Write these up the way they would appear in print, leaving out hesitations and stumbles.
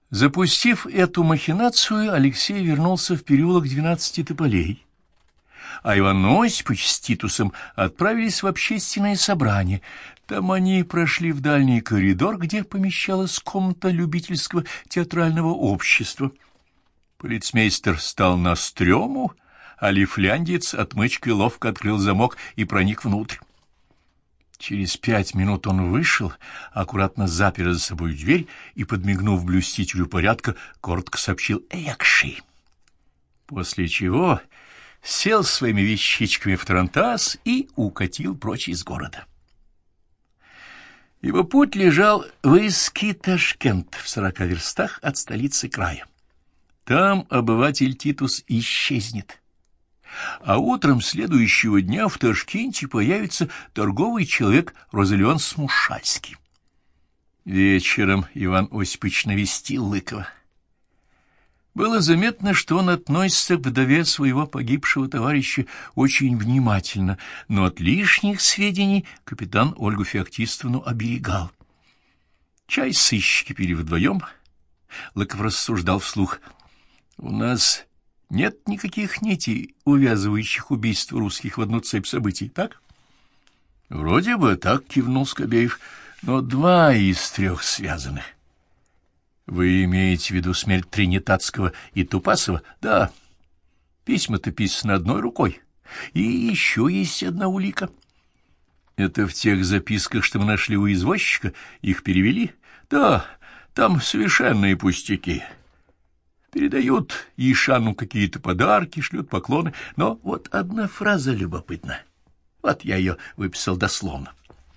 Запустив эту махинацию, Алексей вернулся в переулок 12 тополей, а Иван Осипович с Титусом отправились в общественное собрание. Там они прошли в дальний коридор, где помещалась комната любительского театрального общества. Полицмейстер стал на стрёму, а лифляндец отмычкой ловко открыл замок и проник внутрь. Через 5 минут он вышел, аккуратно запер за собой дверь и, подмигнув блюстителю порядка, коротко сообщил «Экши», после чего сел с своими вещичками в тарантас и укатил прочь из города. Его путь лежал в Иски-Ташкент, в 40 верстах от столицы края. Там обыватель Титус исчезнет, а утром следующего дня в Ташкенте появится торговый человек Розалион Смушальский. Вечером Иван Осипович навестил Лыкова. Было заметно, что он относится к вдове своего погибшего товарища очень внимательно, но от лишних сведений капитан Ольгу Феоктистовну оберегал. Чай сыщики пили вдвоем. Лыков рассуждал вслух: «У нас нет никаких нитей, увязывающих убийство русских в одну цепь событий, так?» «Вроде бы так», — кивнул Скобеев, — «но 2 из 3 связаны». «Вы имеете в виду смерть Тринитатского и Тупасова?» «Да. Письма-то писаны одной рукой. И еще есть одна улика». «Это в тех записках, что мы нашли у извозчика? Их перевели?» «Да, там совершенные пустяки. Передают Ишану какие-то подарки, шлют поклоны. Но вот одна фраза любопытна. Вот я ее выписал дословно».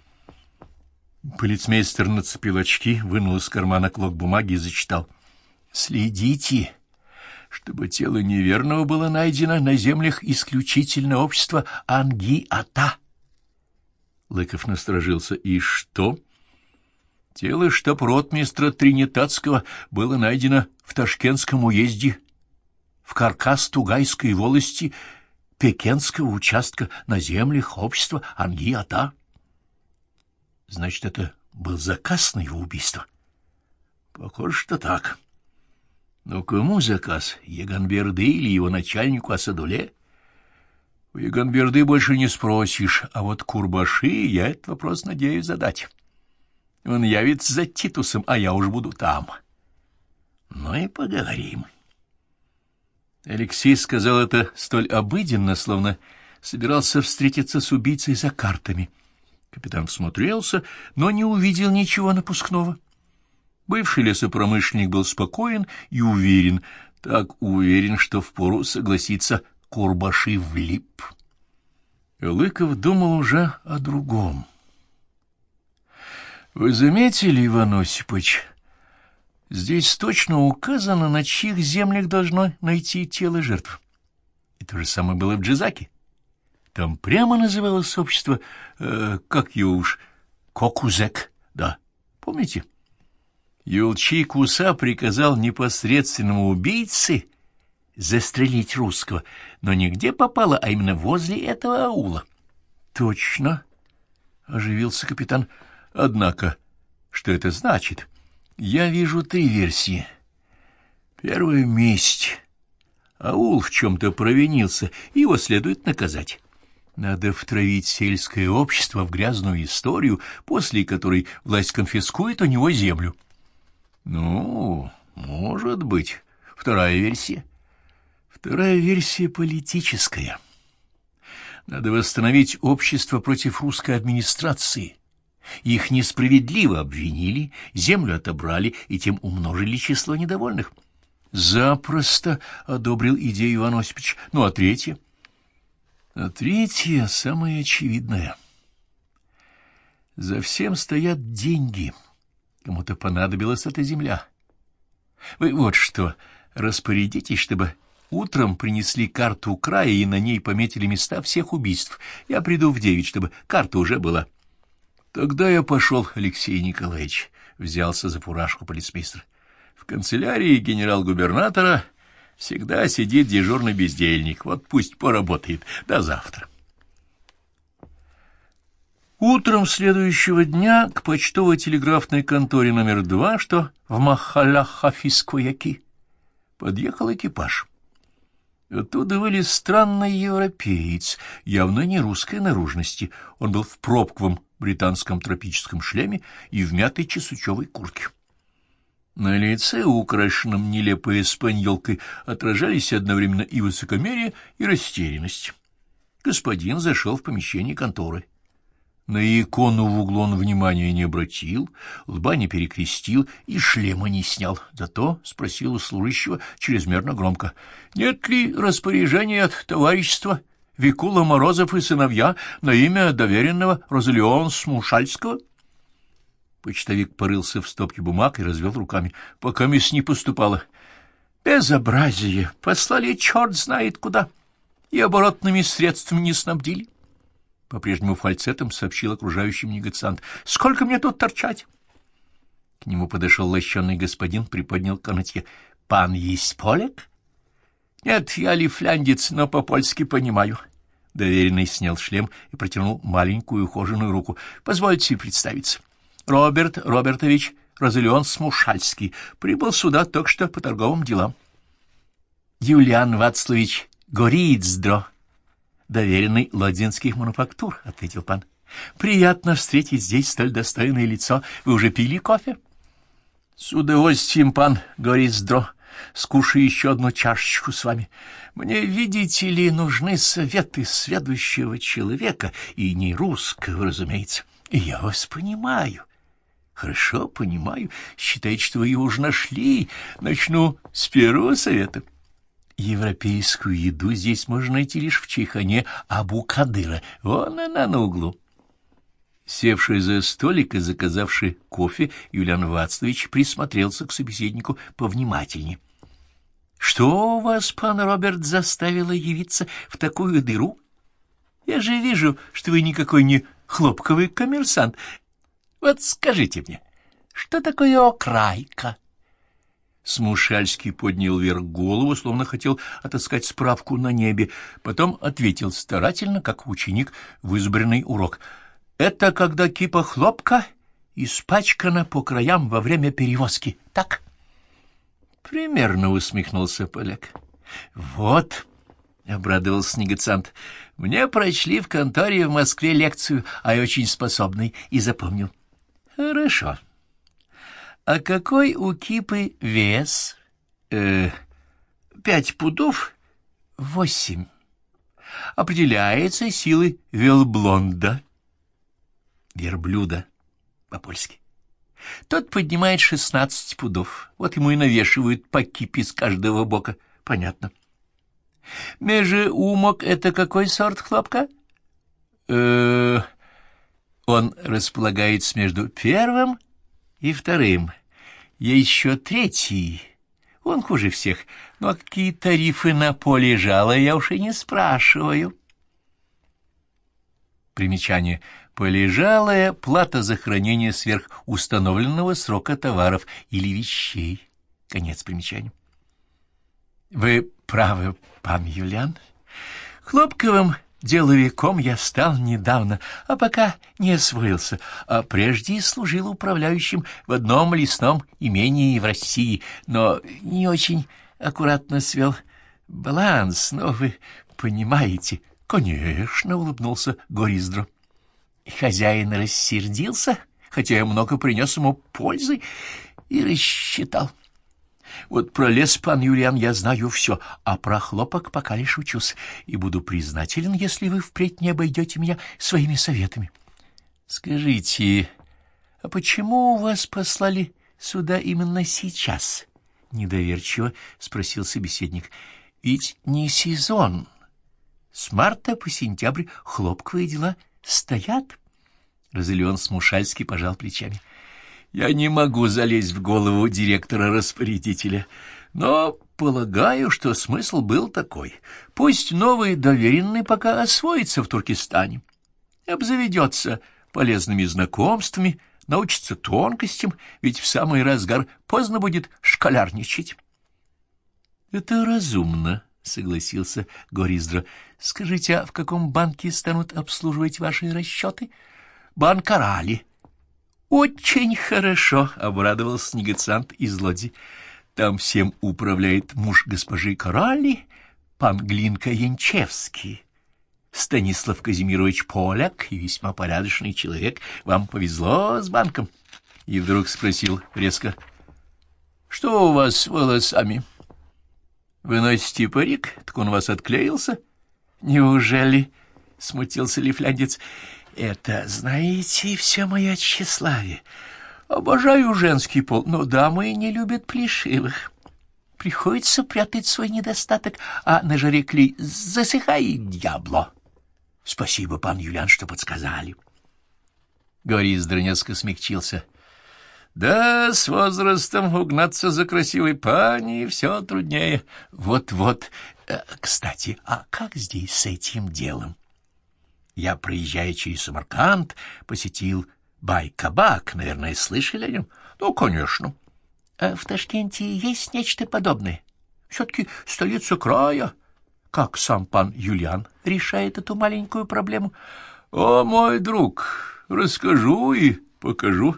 Полицмейстер нацепил очки, вынул из кармана клок бумаги и зачитал: «Следите, чтобы тело неверного было найдено на землях исключительно общества Анги-Ата». Лыков насторожился. «И что?» «Тело штаб-ротмистра Тринитатского было найдено в Ташкентском уезде, в Каркас-Тугайской волости Пекенского участка на землях общества Анги-Ата». «Значит, это был заказ на его убийство?» «Похоже, что так. Но кому заказ? Егонберды или его начальнику Асадуле? У Егонберды больше не спросишь, а вот Курбаши я этот вопрос надеюсь задать. Он явится за Титусом, а я уж буду там. Ну и поговорим». Алексей сказал это столь обыденно, словно собирался встретиться с убийцей за картами. Капитан всмотрелся, но не увидел ничего напускного. Бывший лесопромышленник был спокоен и уверен, так уверен, что впору согласиться Курбаши влип. Лыков думал уже о другом. «Вы заметили, Иван Осипович, здесь точно указано, на чьих землях должно найти тело жертв. И то же самое было в Джизаке. Там прямо называлось общество, как его уж, Кокузек, да, помните? Юлчий Куса приказал непосредственному убийце застрелить русского, но нигде попало, а именно возле этого аула». «Точно», — оживился капитан. «Однако, что это значит? Я вижу 3 версии. Первая — месть. Аул в чем-то провинился, его следует наказать. Надо втравить сельское общество в грязную историю, после которой власть конфискует у него землю». «Ну, может быть. Вторая версия?» «Вторая версия политическая. Надо восстановить общество против русской администрации. Их несправедливо обвинили, землю отобрали и тем умножили число недовольных». «Запросто», — одобрил идею Иван Осипович. «Ну, а третья?» «А третья самая очевидная. За всем стоят деньги. Кому-то понадобилась эта земля. Вы вот что, распорядитесь, чтобы утром принесли карту края и на ней пометили места всех убийств. Я приду в 9, чтобы карта уже была». «Тогда я пошел, Алексей Николаевич», — взялся за фуражку полицмейстер. «В канцелярии генерал-губернатора всегда сидит дежурный бездельник. Вот пусть поработает. До завтра». Утром следующего дня к почтово-телеграфной конторе номер 2, что в Махаля-Хафиз-Куяки, подъехал экипаж. Оттуда вылез странный европеец, явно не русской наружности. Он был в пробковом британском тропическом шлеме и в мятой чесучевой куртке. На лице, украшенном нелепой испаньолкой, отражались одновременно и высокомерие, и растерянность. Господин зашел в помещение конторы. На икону в углу он внимания не обратил, лба не перекрестил и шлема не снял. Зато спросил у служащего чрезмерно громко: «Нет ли распоряжения от товарищества Викула Морозов и сыновья на имя доверенного Розалион Смушальского?» Почтовик порылся в стопке бумаг и развел руками. «Пока мисс не поступало». «Безобразие! Послали черт знает куда, и оборотными средствами не снабдили». По-прежнему фальцетом сообщил окружающим негациант. «Сколько мне тут торчать?» К нему подошел лощеный господин, приподнял канатье. «Пан есть поляк?» «Нет, я лифляндец, но по-польски понимаю». Доверенный снял шлем и протянул маленькую ухоженную руку. «Позвольте представиться. Роберт Робертович Розалион Смушальский. Прибыл сюда только что по торговым делам». «Юлиан Вацлавич Горицдро, доверенный Лодзинских мануфактур», — ответил пан. «Приятно встретить здесь столь достойное лицо. Вы уже пили кофе?» «С удовольствием, пан Горицдро. Скушаю еще одну чашечку с вами. Мне, видите ли, нужны советы сведущего человека, и не русского, разумеется. И я вас понимаю. Хорошо понимаю. Считайте, что вы его уже нашли. Начну с первого совета. Европейскую еду здесь можно найти лишь в чайхане Абу-Кадыра. Вон она на углу». Севший за столик и заказавший кофе, Юлиан Вацлавич присмотрелся к собеседнику повнимательнее. «Что вас, пан Роберт, заставило явиться в такую дыру? Я же вижу, что вы никакой не хлопковый коммерсант. Вот скажите мне, что такое окрайка?» Смушальский поднял вверх голову, словно хотел отыскать справку на небе, потом ответил старательно, как ученик, в избранный урок. «Это когда кипа хлопка испачкана по краям во время перевозки, так?» «Примерно», — усмехнулся поляк. «Вот», — обрадовался негациант, — «мне прочли в конторе в Москве лекцию, а я очень способный, и запомнил». «Хорошо. А какой у кипы вес?» 5 пудов 8. Определяется силой велблонда. Верблюда по-польски. Тот поднимает 16 пудов. Вот ему и навешивают по кипе с каждого бока. Понятно. Межеумок — это какой сорт хлопка? Он располагается между первым и вторым. Есть еще третий. Он хуже всех. Ну, а какие тарифы на поле жала, я уж и не спрашиваю. Примечание. Полежалая плата за хранение сверх установленного срока товаров или вещей. Конец примечания. Вы правы, пан Юлиан. Хлопковым деловиком я стал недавно, а пока не освоился, а прежде служил управляющим в одном лесном имении в России, но не очень аккуратно свел баланс, но вы понимаете. Конечно, улыбнулся Горицдро. Хозяин рассердился, хотя я много принес ему пользы, и рассчитал. Вот про лес, пан Юлиан, я знаю все, а про хлопок пока лишь учусь, и буду признателен, если вы впредь не обойдете меня своими советами. Скажите, а почему вас послали сюда именно сейчас? Недоверчиво спросил собеседник. Ведь не сезон. С марта по сентябрь хлопковые дела стоят. Розалион Смушальский пожал плечами. Я не могу залезть в голову директора-распорядителя, но полагаю, что смысл был такой. Пусть новый доверенный пока освоится в Туркестане, обзаведется полезными знакомствами, научится тонкостям, ведь в самый разгар поздно будет школярничать. — Это разумно, — согласился Горицдро. — Скажите, а в каком банке станут обслуживать ваши расчеты? — банк Орали. Очень хорошо, — обрадовался негациант из Лодзи. Там всем управляет муж госпожи Коралли, пан Глинка Янчевский. Станислав Казимирович Поляк и весьма порядочный человек. Вам повезло с банком. И вдруг спросил резко: что у вас с волосами? Вы носите парик? Так он у вас отклеился? Неужели? — смутился лифляндец. Это, знаете, все мое тщеславие. Обожаю женский пол, но дамы не любят плешивых. Приходится прятать свой недостаток, а на жаре клей засыхает, дьябло. Спасибо, пан Юлиан, что подсказали. Говорит, Здронецко смягчился. Да, с возрастом угнаться за красивой пани все труднее. Вот-вот. Кстати, а как здесь с этим делом? Я, проезжая через Самарканд, посетил Бай-Кабак. Наверное, слышали о нем? Ну, конечно. А в Ташкенте есть нечто подобное? Все-таки столица края. Как сам пан Юлиан решает эту маленькую проблему? О, мой друг, расскажу и покажу.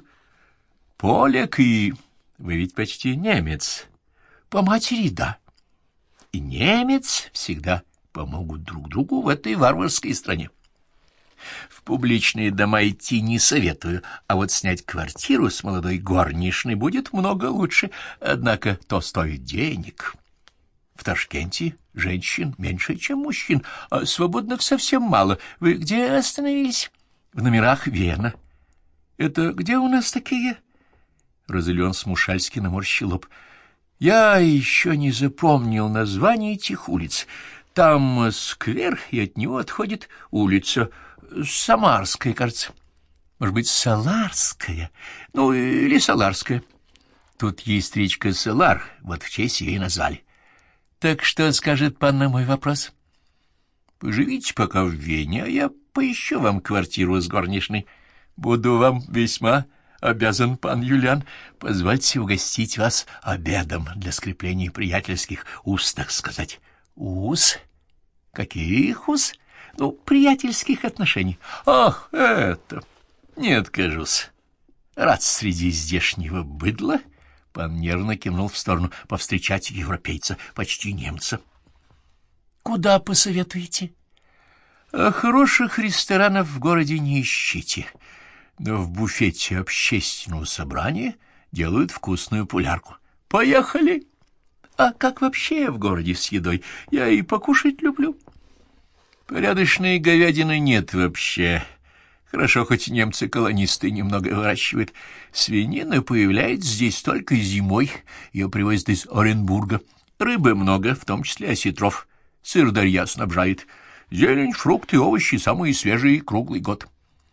Поляк и... Вы ведь почти немец. По матери, да. И немец всегда помогут друг другу в этой варварской стране. В публичные дома идти не советую, а вот снять квартиру с молодой горничной будет много лучше, однако то стоит денег. В Ташкенте женщин меньше, чем мужчин, а свободных совсем мало. Вы где остановились? В номерах Вена. Это где у нас такие? Разылен Смушальский наморщил лоб. Я еще не запомнил название этих улиц. Там сквер, и от него отходит улица Самарская, кажется. Может быть, Саларская? Ну, или Саларская. Тут есть речка Салар, вот в честь ее и назвали. Так что скажет пан на мой вопрос? Поживите пока в Вене, а я поищу вам квартиру с горничной. Буду вам весьма обязан, пан Юлиан. Позвольте угостить вас обедом для скрепления приятельских уз, так сказать. Уз? Каких уз? Ну, приятельских отношений. Ах, это... Не откажусь. Рад среди здешнего быдла. Пан нервно кивнул в сторону повстречать европейца, почти немца. Куда посоветуете? Хороших ресторанов в городе не ищите. Но в буфете общественного собрания делают вкусную пулярку. Поехали! А как вообще в городе с едой? Я и покушать люблю. Порядочной говядины нет вообще. Хорошо, хоть немцы-колонисты немного выращивают. Свинина появляется здесь только зимой. Ее привозят из Оренбурга. Рыбы много, в том числе осетров. Сыр-дарья снабжает. Зелень, фрукты, овощи самые свежие круглый год.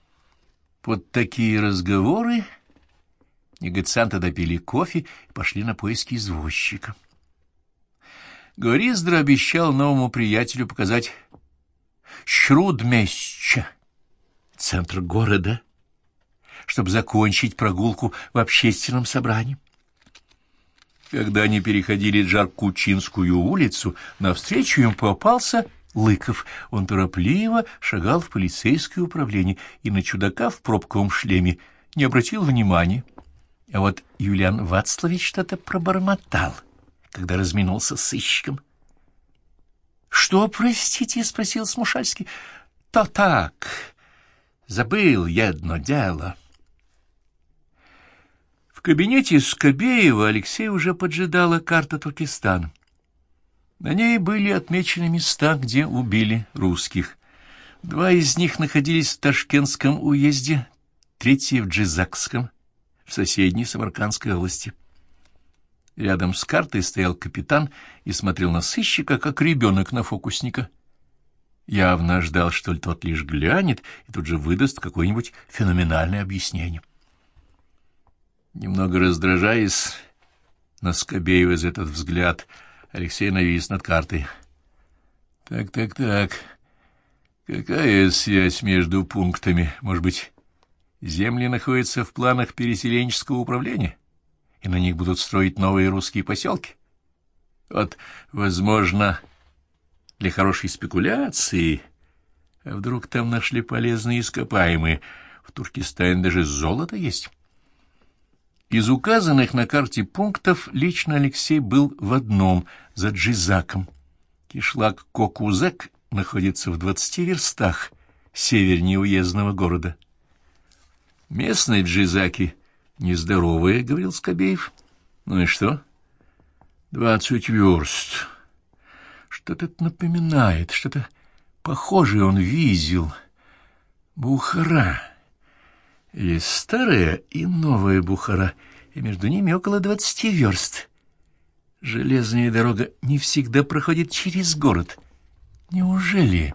Под такие разговоры негацианты допили кофе и пошли на поиски извозчика. Гориздр обещал новому приятелю показать Шрудмеща, центр города, чтобы закончить прогулку в общественном собрании. Когда они переходили Джаркучинскую улицу, навстречу им попался Лыков. Он торопливо шагал в полицейское управление и на чудака в пробковом шлеме не обратил внимания. А вот Юлиан Вацлавич что-то пробормотал, когда разминулся с сыщиком. — Что, простите? — спросил Смушальский. — То так. Забыл я одно дело. В кабинете Скобеева Алексея уже поджидала карта Туркестана. На ней были отмечены места, где убили русских. 2 из них находились в Ташкентском уезде, 3 в Джизакском, в соседней Самаркандской области. Рядом с картой стоял капитан и смотрел на сыщика, как ребенок на фокусника. Явно ждал, что ли тот лишь глянет и тут же выдаст какое-нибудь феноменальное объяснение. Немного раздражаясь на Скобеева за этот взгляд, Алексей навис над картой. Так. Какая связь между пунктами? Может быть, земли находятся в планах переселенческого управления, и на них будут строить новые русские поселки? Вот, возможно, для хорошей спекуляции. А вдруг там нашли полезные ископаемые? В Туркестане даже золото есть. Из указанных на карте пунктов лично Алексей был в одном, за Джизаком. Кишлак Кокузек находится в 20 верстах севернее уездного города. Местные джизаки нездоровые, — говорил Скобеев. Ну и что? 20 верст. Что-то это напоминает, что-то похожее он видел. Бухара. Есть старая и новая Бухара, и между ними около 20 верст. Железная дорога не всегда проходит через город. Неужели?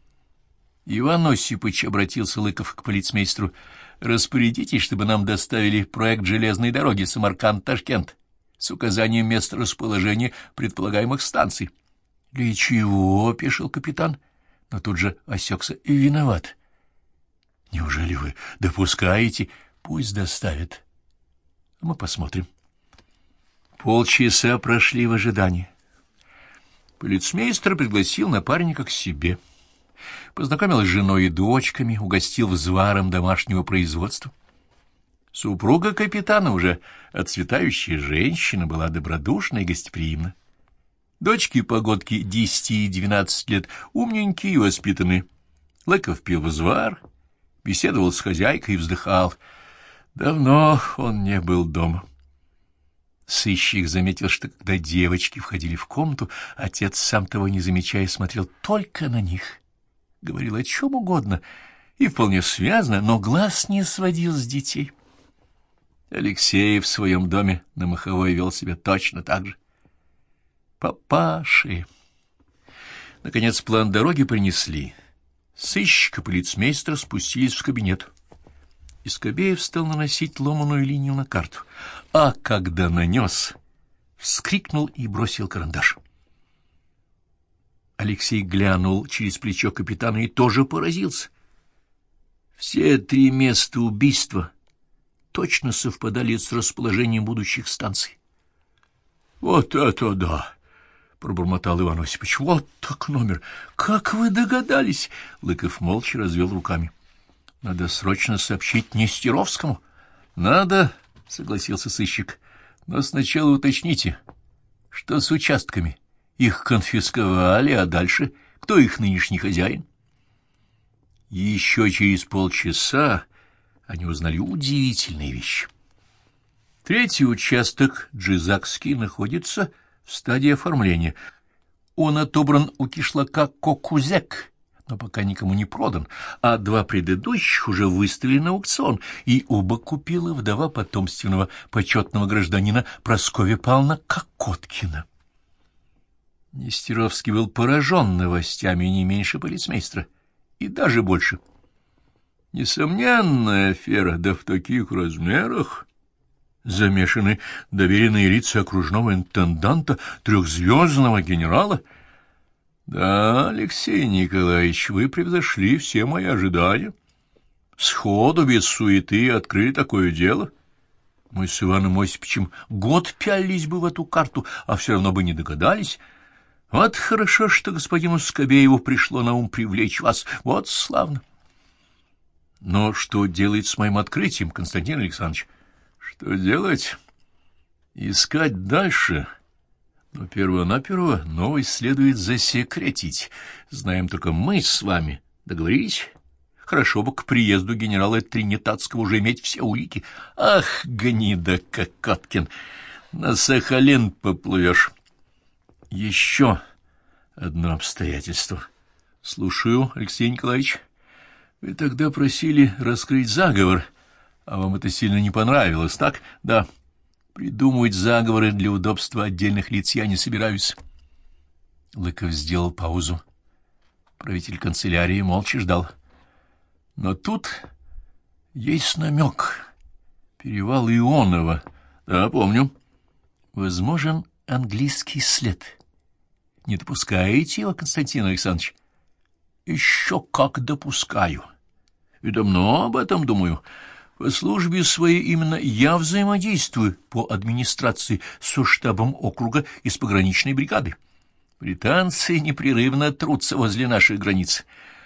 Иван Осипович, — обратился Лыков к полицмейстеру, — распорядитесь, чтобы нам доставили проект железной дороги Самарканд-Ташкент с указанием места расположения предполагаемых станций. — Для чего? — опешил капитан, но тут же осекся и виноват. — Неужели вы допускаете? Пусть доставят. Мы посмотрим. Полчаса прошли в ожидании. Полицмейстер пригласил напарника к себе. Познакомил с женой и дочками, угостил взваром домашнего производства. Супруга капитана, уже отцветающая женщина, была добродушна и гостеприимна. Дочки-погодки 10 и 12 лет умненькие и воспитанные. Лыков пил взвар, беседовал с хозяйкой и вздыхал. Давно он не был дома. Сыщик заметил, что когда девочки входили в комнату, отец, сам того не замечая, смотрел только на них. Говорил о чем угодно и вполне связно, но глаз не сводил с детей. Алексей в своем доме на Маховой вел себя точно так же. Папаши! Наконец план дороги принесли. Сыщик и полицмейстер спустились в кабинет. И Скобеев стал наносить ломаную линию на карту. А когда нанес, вскрикнул и бросил карандаш. Алексей глянул через плечо капитана и тоже поразился. Все 3 места убийства точно совпадали с расположением будущих станций. — Вот это да! — пробормотал Иван Осипович. — Вот так номер! Как вы догадались? Лыков молча развел руками. — Надо срочно сообщить Нестеровскому. — Надо, — согласился сыщик. — Но сначала уточните, что с участками. Их конфисковали, а дальше кто их нынешний хозяин? Еще через полчаса они узнали удивительные вещи. 3-й участок, Джизакский, находится в стадии оформления. Он отобран у кишлака Кокузек, но пока никому не продан, а 2 предыдущих уже выставили на аукцион, и оба купила вдова потомственного почетного гражданина Прасковья Павловна Кокоткина. Нестеровский был поражен новостями не меньше полицмейстера, и даже больше. Несомненная афера, да в таких размерах. Замешаны доверенные лица окружного интенданта, 3-звездного генерала. Да, Алексей Николаевич, вы превзошли все мои ожидания. Сходу, без суеты, открыли такое дело. Мы с Иваном Осиповичем год пялились бы в эту карту, а все равно бы не догадались. Вот хорошо, что господину Скобееву пришло на ум привлечь вас. Вот славно. Но что делать с моим открытием, Константин Александрович? Что делать? Искать дальше. Но перво-наперво новость следует засекретить. Знаем только мы с вами. Договорились? Хорошо бы к приезду генерала Тринитатского уже иметь все улики. Ах, гнида Кокоткин, на Сахалин поплывешь. Еще одно обстоятельство. Слушаю, Алексей Николаевич. Вы тогда просили раскрыть заговор, а вам это сильно не понравилось, так? Да. Придумывать заговоры для удобства отдельных лиц я не собираюсь. Лыков сделал паузу. Правитель канцелярии молча ждал. Но тут есть намек. Перевал Ионова. Да, помню. Возможен английский след. Не допускаете его, Константин Александрович? Еще как допускаю. И давно об этом думаю. По службе своей именно я взаимодействую по администрации со штабом округа и с пограничной бригадой. Британцы непрерывно трутся возле наших границ.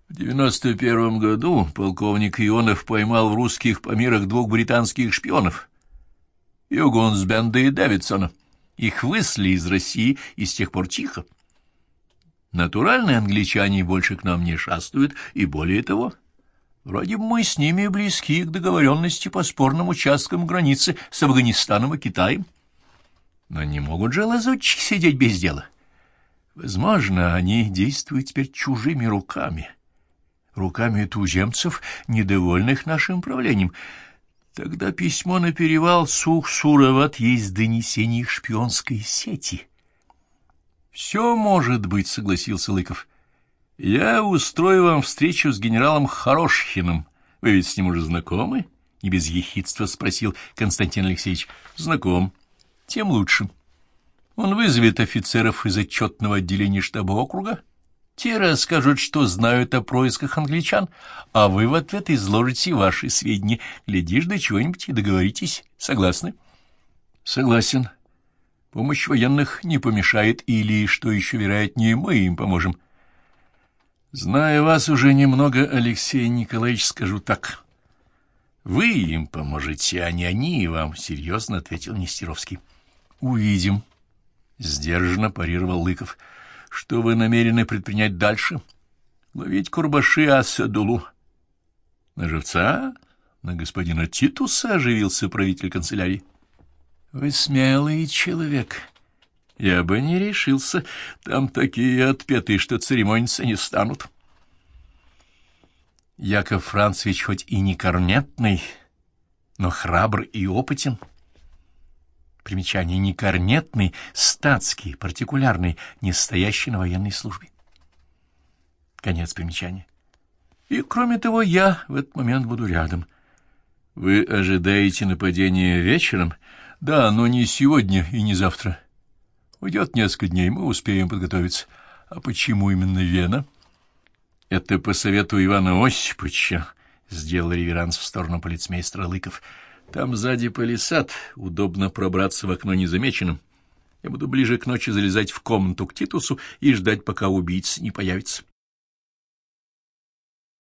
В 91 году полковник Ионов поймал в русских Памирах 2 британских шпионов — Югунсбенда и Дэвидсона. Их выслали из России, и с тех пор тихо. Натуральные англичане больше к нам не шастают, и более того, вроде бы мы с ними близки к договоренности по спорным участкам границы с Афганистаном и Китаем. Но не могут же лазутчики сидеть без дела. Возможно, они действуют теперь чужими руками туземцев, недовольных нашим правлением. Тогда письмо на перевал Сух-Суроват есть донесение их шпионской сети. — Все может быть, — согласился Лыков. — Я устрою вам встречу с генералом Хорошхиным. Вы ведь с ним уже знакомы? — не без ехидства спросил Константин Алексеевич. — Знаком. Тем лучше. Он вызовет офицеров из отчетного отделения штаба округа. Те расскажут, что знают о происках англичан, а вы в ответ изложите ваши сведения. Глядишь, до чего-нибудь и договоритесь. Согласны? — Согласен. Помощь военных не помешает, или, что еще вероятнее, мы им поможем. — Зная вас уже немного, Алексей Николаевич, скажу так. Вы им поможете, а не они вам, — серьезно ответил Нестеровский. — Увидим, — сдержанно парировал Лыков. — Что вы намерены предпринять дальше? Ловить Курбаши Асадулу. На живца? На господина Титуса? — оживился правитель канцелярии. — Вы смелый человек. Я бы не решился. Там такие отпетые, что церемониться не станут. Яков Францевич хоть и не корнетный, но храбр и опытен. Примечание: не корнетный, статский, партикулярный, не стоящий на военной службе. Конец примечания. И, кроме того, я в этот момент буду рядом. Вы ожидаете нападения вечером? Да, но не сегодня и не завтра. Уйдет несколько дней, мы успеем подготовиться. А почему именно Вена? Это по совету Ивана Осиповича, — сделал реверанс в сторону полицмейстера Лыков. Там сзади палисад, удобно пробраться в окно незамеченным. Я буду ближе к ночи залезать в комнату к Титусу и ждать, пока убийца не появится.